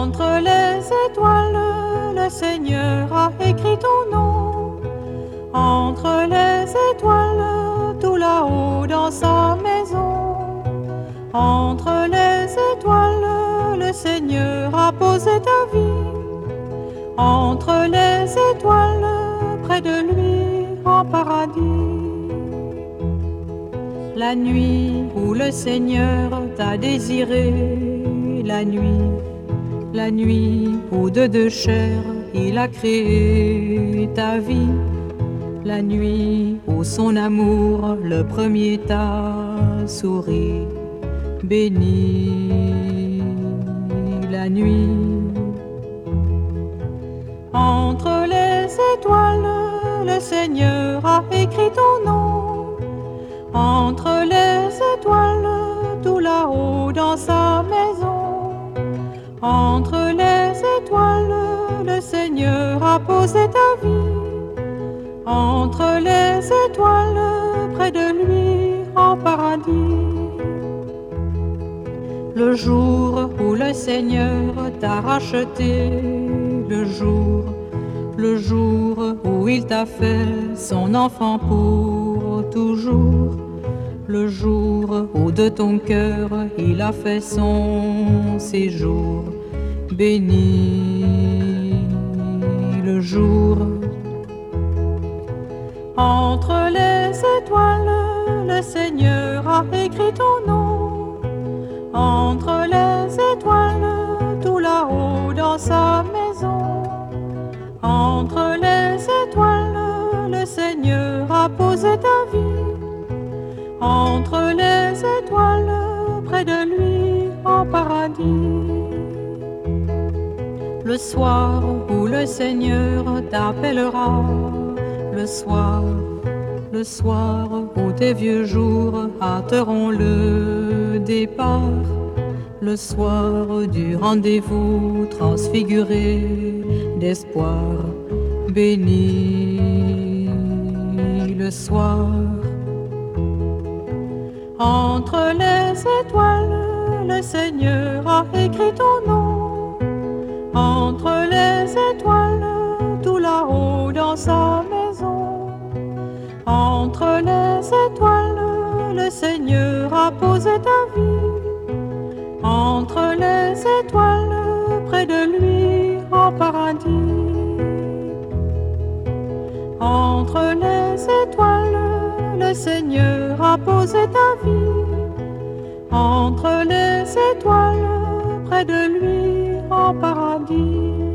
Entre les étoiles, le Seigneur a écrit ton nom. Entre les étoiles, tout là-haut dans sa maison. Entre les étoiles, le Seigneur a posé ta vie. Entre les étoiles, près de lui, en paradis. La nuit où le Seigneur t'a désiré, la nuit où de deux chairs il a créé ta vie, la nuit où son amour le premier t'a souri, béni la nuit. Entre les étoiles, le Seigneur a écrit ton nom. Entre les étoiles, tout là-haut dans sa maison. Entre les étoiles, le Seigneur a posé ta vie. Entre les étoiles, près de lui, en paradis. Le jour où le Seigneur t'a racheté, le jour où il t'a fait son enfant pour toujours, le jour où de ton cœur il a fait son séjour, béni le jour. Entre les étoiles, le Seigneur a écrit ton nom. Entre les étoiles, tout là-haut dans sa maison. Entre les étoiles, le Seigneur a posé ta vie. Entre les étoiles, près de lui, en paradis. Le soir où le Seigneur t'appellera, le soir où tes vieux jours hâteront le départ, le soir du rendez-vous transfiguré d'espoir, béni le soir. Entre les étoiles, le Seigneur a écrit ton nom. Entre les étoiles, tout là-haut dans sa maison. Entre les étoiles, le Seigneur a posé ta vie. Entre les étoiles, près de lui, en paradis. Entre les étoiles, le Seigneur a posé ta vie. Entre les étoiles, près de lui, en paradis.